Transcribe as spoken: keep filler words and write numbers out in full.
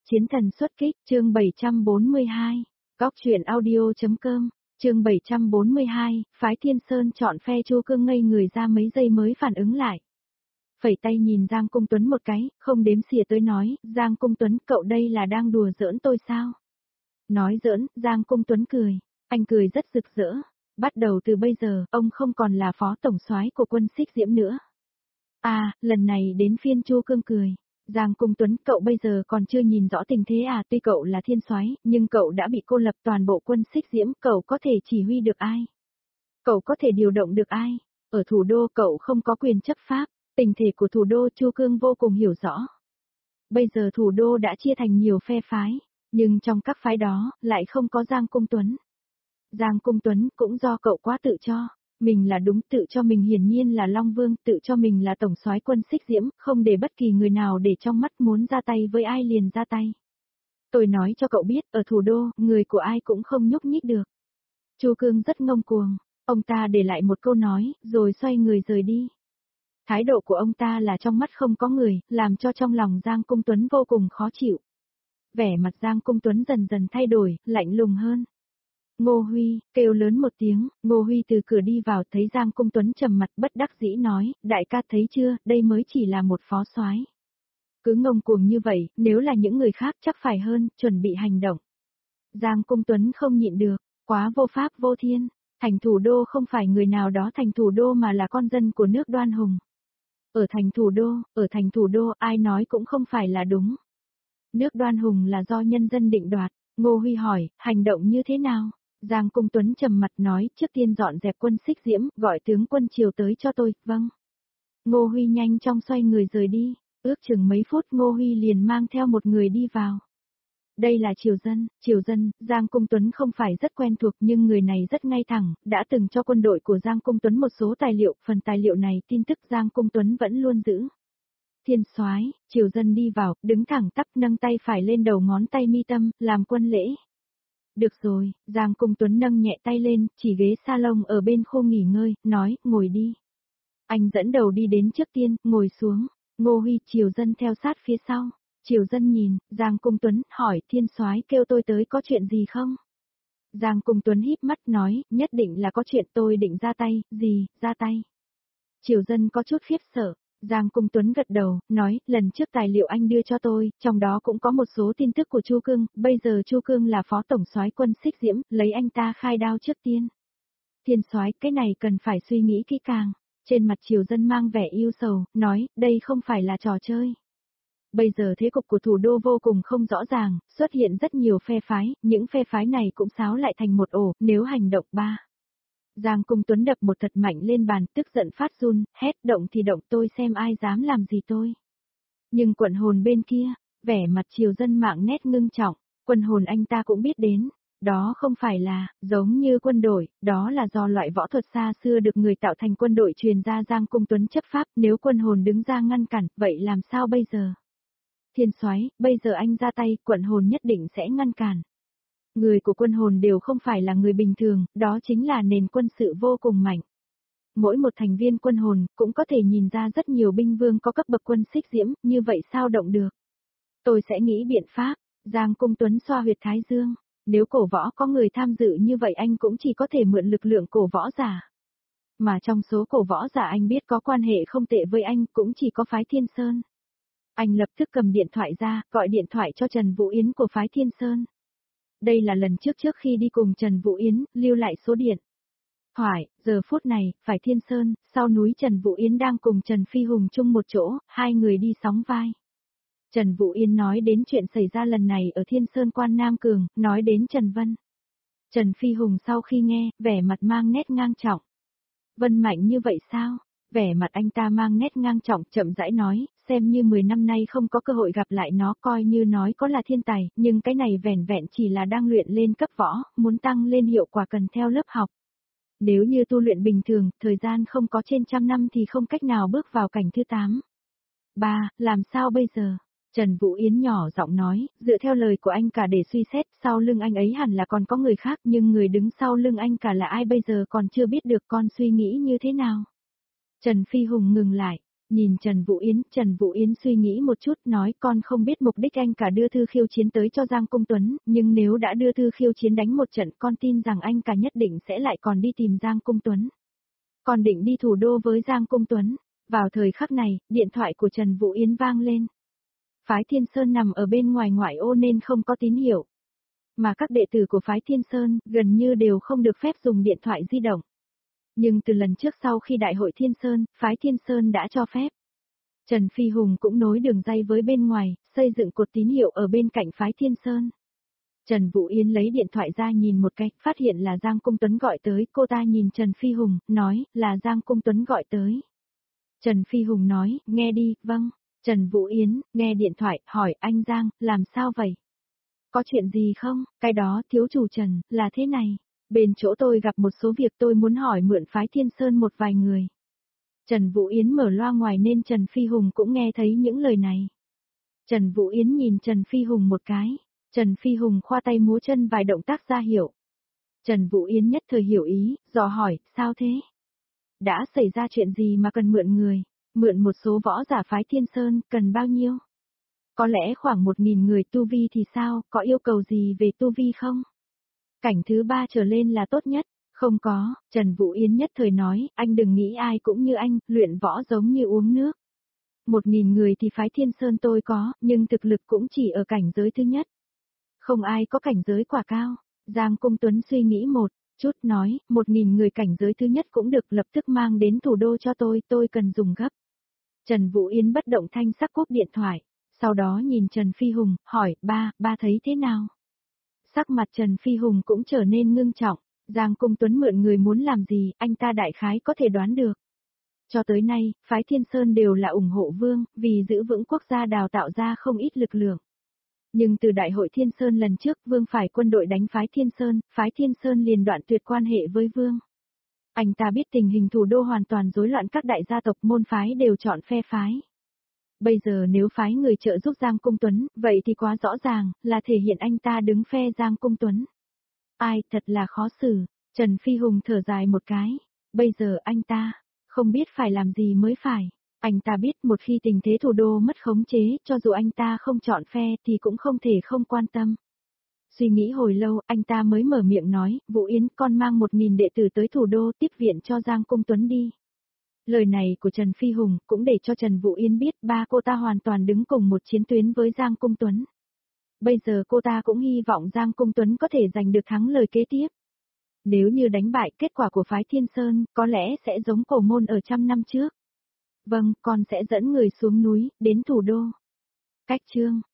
Chiến thần xuất kích, chương bảy trăm bốn mươi hai, góc truyện audio.com, chương bảy trăm bốn mươi hai, phái Thiên Sơn chọn phe. Chu Cương ngây người ra mấy giây mới phản ứng lại. Phẩy tay nhìn Giang Cung Tuấn một cái, không đếm xỉa tới nói, Giang Cung Tuấn, cậu đây là đang đùa giỡn tôi sao? Nói giỡn, Giang Cung Tuấn cười, anh cười rất rực rỡ. Bắt đầu từ bây giờ, ông không còn là phó tổng soái của quân Xích Diễm nữa. À, lần này đến phiên Chu Cương cười. Giang Cung Tuấn, cậu bây giờ còn chưa nhìn rõ tình thế à? Tuy cậu là thiên soái, nhưng cậu đã bị cô lập toàn bộ quân Xích Diễm, cậu có thể chỉ huy được ai? Cậu có thể điều động được ai? Ở thủ đô cậu không có quyền chấp pháp, tình thể của thủ đô Chu Cương vô cùng hiểu rõ. Bây giờ thủ đô đã chia thành nhiều phe phái, nhưng trong các phái đó, lại không có Giang Cung Tuấn. Giang Cung Tuấn cũng do cậu quá tự cho. Mình là đúng, tự cho mình hiển nhiên là Long Vương, tự cho mình là tổng soái quân Xích Diễm, không để bất kỳ người nào để trong mắt, muốn ra tay với ai liền ra tay. Tôi nói cho cậu biết, ở thủ đô, người của ai cũng không nhúc nhích được. Chu Cương rất ngông cuồng, ông ta để lại một câu nói, rồi xoay người rời đi. Thái độ của ông ta là trong mắt không có người, làm cho trong lòng Giang Cung Tuấn vô cùng khó chịu. Vẻ mặt Giang Cung Tuấn dần dần thay đổi, lạnh lùng hơn. Ngô Huy, kêu lớn một tiếng, Ngô Huy từ cửa đi vào, thấy Giang Cung Tuấn trầm mặt bất đắc dĩ nói, đại ca thấy chưa, đây mới chỉ là một phó soái. Cứ ngông cuồng như vậy, nếu là những người khác chắc phải hơn, chuẩn bị hành động. Giang Cung Tuấn không nhịn được, quá vô pháp vô thiên, thành thủ đô không phải người nào đó thành thủ đô mà là con dân của nước Đoan Hùng. Ở thành thủ đô, ở thành thủ đô ai nói cũng không phải là đúng. Nước Đoan Hùng là do nhân dân định đoạt. Ngô Huy hỏi, hành động như thế nào? Giang Cung Tuấn trầm mặt nói, trước tiên dọn dẹp quân Xích Diễm, gọi tướng quân Triều tới cho tôi, vâng. Ngô Huy nhanh chóng xoay người rời đi, ước chừng mấy phút Ngô Huy liền mang theo một người đi vào. Đây là Triều Dân, Triều Dân, Giang Cung Tuấn không phải rất quen thuộc nhưng người này rất ngay thẳng, đã từng cho quân đội của Giang Cung Tuấn một số tài liệu, phần tài liệu này tin tức Giang Cung Tuấn vẫn luôn giữ. Thiên soái, Triều Dân đi vào, đứng thẳng tắp nâng tay phải lên đầu ngón tay mi tâm, làm quân lễ. Được rồi, Giang Cung Tuấn nâng nhẹ tay lên, chỉ ghế salon ở bên khu nghỉ ngơi, nói, ngồi đi. Anh dẫn đầu đi đến trước tiên, ngồi xuống, Ngô Huy, Triều Dân theo sát phía sau. Triều Dân nhìn, Giang Cung Tuấn, hỏi, thiên soái kêu tôi tới có chuyện gì không? Giang Cung Tuấn híp mắt nói, nhất định là có chuyện, tôi định ra tay, gì, ra tay. Triều Dân có chút khiếp sợ. Giang Cung Tuấn gật đầu, nói, lần trước tài liệu anh đưa cho tôi, trong đó cũng có một số tin tức của Chu Cương, bây giờ Chu Cương là phó tổng soái quân Xích Diễm, lấy anh ta khai đao trước tiên. Thiên soái, cái này cần phải suy nghĩ kỹ càng. Trên mặt Triều Dân mang vẻ yêu sầu, nói, đây không phải là trò chơi. Bây giờ thế cục của thủ đô vô cùng không rõ ràng, xuất hiện rất nhiều phe phái, những phe phái này cũng xáo lại thành một ổ, nếu hành động ba. Giang Cung Tuấn đập một thật mạnh lên bàn, tức giận phát run, hét, động thì động, tôi xem ai dám làm gì tôi. Nhưng quận hồn bên kia, vẻ mặt Triều Dân mạng nét ngưng trọng, quân hồn anh ta cũng biết đến, đó không phải là, giống như quân đội, đó là do loại võ thuật xa xưa được người tạo thành quân đội truyền ra. Giang Cung Tuấn chấp pháp, nếu quân hồn đứng ra ngăn cản, vậy làm sao bây giờ? Thiên soái, bây giờ anh ra tay, quận hồn nhất định sẽ ngăn cản. Người của quân hồn đều không phải là người bình thường, đó chính là nền quân sự vô cùng mạnh. Mỗi một thành viên quân hồn cũng có thể nhìn ra rất nhiều binh vương có cấp bậc quân Xích Diễm, như vậy sao động được? Tôi sẽ nghĩ biện pháp. Giang Cung Tuấn xoa huyệt thái dương, nếu cổ võ có người tham dự như vậy anh cũng chỉ có thể mượn lực lượng cổ võ giả. Mà trong số cổ võ giả anh biết có quan hệ không tệ với anh cũng chỉ có phái Thiên Sơn. Anh lập tức cầm điện thoại ra, gọi điện thoại cho Trần Vũ Yến của phái Thiên Sơn. Đây là lần trước trước khi đi cùng Trần Vũ Yến, lưu lại số điện. Hỏi, giờ phút này, phải Thiên Sơn, sau núi Trần Vũ Yến đang cùng Trần Phi Hùng chung một chỗ, hai người đi sóng vai. Trần Vũ Yến nói đến chuyện xảy ra lần này ở Thiên Sơn Quan Nam Cường, nói đến Trần Vân. Trần Phi Hùng sau khi nghe, vẻ mặt mang nét ngang trọng. Vân mạnh như vậy sao? Vẻ mặt anh ta mang nét ngang trọng, chậm rãi nói, xem như mười năm nay không có cơ hội gặp lại nó, coi như nói có là thiên tài, nhưng cái này vẻn vẹn chỉ là đang luyện lên cấp võ, muốn tăng lên hiệu quả cần theo lớp học. Nếu như tu luyện bình thường, thời gian không có trên trăm năm thì không cách nào bước vào cảnh thứ tám. Ba, làm sao bây giờ? Trần Vũ Yến nhỏ giọng nói, dựa theo lời của anh cả để suy xét, sau lưng anh ấy hẳn là còn có người khác, nhưng người đứng sau lưng anh cả là ai bây giờ còn chưa biết được, con suy nghĩ như thế nào? Trần Phi Hùng ngừng lại, Nhìn Trần Vũ Yến, Trần Vũ Yến suy nghĩ một chút nói con không biết mục đích anh cả đưa thư khiêu chiến tới cho Giang Cung Tuấn, nhưng nếu đã đưa thư khiêu chiến đánh một trận con tin rằng anh cả nhất định sẽ lại còn đi tìm Giang Cung Tuấn. Còn định đi thủ đô với Giang Cung Tuấn. Vào thời khắc này, điện thoại của Trần Vũ Yến vang lên. Phái Thiên Sơn nằm ở bên ngoài ngoại ô nên không có tín hiệu. Mà các đệ tử của Phái Thiên Sơn gần như đều không được phép dùng điện thoại di động. Nhưng từ lần trước sau khi Đại hội Thiên Sơn, Phái Thiên Sơn đã cho phép. Trần Phi Hùng cũng nối đường dây với bên ngoài, xây dựng cột tín hiệu ở bên cạnh Phái Thiên Sơn. Trần Vũ Yến lấy điện thoại ra nhìn một cách, phát hiện là Giang Cung Tuấn gọi tới, cô ta nhìn Trần Phi Hùng, nói, là Giang Cung Tuấn gọi tới. Trần Phi Hùng nói, nghe đi, vâng. Trần Vũ Yến, nghe điện thoại, hỏi, anh Giang, làm sao vậy? Có chuyện gì không? Cái đó, thiếu chủ Trần, là thế này. Bên chỗ tôi gặp một số việc tôi muốn hỏi mượn Phái Thiên Sơn một vài người. Trần Vũ Yến mở loa ngoài nên Trần Phi Hùng cũng nghe thấy những lời này. Trần Vũ Yến nhìn Trần Phi Hùng một cái. Trần Phi Hùng khoa tay múa chân vài động tác ra hiệu. Trần Vũ Yến nhất thời hiểu ý, dò hỏi, sao thế? Đã xảy ra chuyện gì mà cần mượn người? Mượn một số võ giả Phái Thiên Sơn, cần bao nhiêu? Có lẽ khoảng một nghìn người tu vi thì sao, có yêu cầu gì về tu vi không? Cảnh thứ ba trở lên là tốt nhất. Không có, Trần Vũ Yến nhất thời nói, anh đừng nghĩ ai cũng như anh, luyện võ giống như uống nước. Một nghìn người thì Phái Thiên Sơn tôi có, nhưng thực lực cũng chỉ ở cảnh giới thứ nhất. Không ai có cảnh giới quả cao. Giang Cung Tuấn suy nghĩ một chút nói, một nghìn người cảnh giới thứ nhất cũng được, lập tức mang đến thủ đô cho tôi, tôi cần dùng gấp. Trần Vũ Yến bất động thanh sắc cúp điện thoại, sau đó nhìn Trần Phi Hùng, hỏi, ba, ba thấy thế nào? Sắc mặt Trần Phi Hùng cũng trở nên ngưng trọng, Giang Cung Tuấn mượn người muốn làm gì, anh ta đại khái có thể đoán được. Cho tới nay, Phái Thiên Sơn đều là ủng hộ Vương, vì giữ vững quốc gia đào tạo ra không ít lực lượng. Nhưng từ Đại hội Thiên Sơn lần trước Vương phải quân đội đánh Phái Thiên Sơn, Phái Thiên Sơn liền đoạn tuyệt quan hệ với Vương. Anh ta biết tình hình thủ đô hoàn toàn rối loạn, các đại gia tộc môn phái đều chọn phe phái. Bây giờ nếu phái người trợ giúp Giang Cung Tuấn, vậy thì quá rõ ràng, là thể hiện anh ta đứng phe Giang Cung Tuấn. Ai, thật là khó xử, Trần Phi Hùng thở dài một cái, bây giờ anh ta, không biết phải làm gì mới phải. Anh ta biết một khi tình thế thủ đô mất khống chế, cho dù anh ta không chọn phe thì cũng không thể không quan tâm. Suy nghĩ hồi lâu, anh ta mới mở miệng nói, Vũ Yến, con mang một nghìn đệ tử tới thủ đô tiếp viện cho Giang Cung Tuấn đi. Lời này của Trần Phi Hùng cũng để cho Trần Vũ Yến biết ba cô ta hoàn toàn đứng cùng một chiến tuyến với Giang Cung Tuấn. Bây giờ cô ta cũng hy vọng Giang Cung Tuấn có thể giành được thắng lợi kế tiếp. Nếu như đánh bại, kết quả của Phái Thiên Sơn có lẽ sẽ giống Cổ Môn ở trăm năm trước. Vâng, con sẽ dẫn người xuống núi, đến thủ đô. Cách chương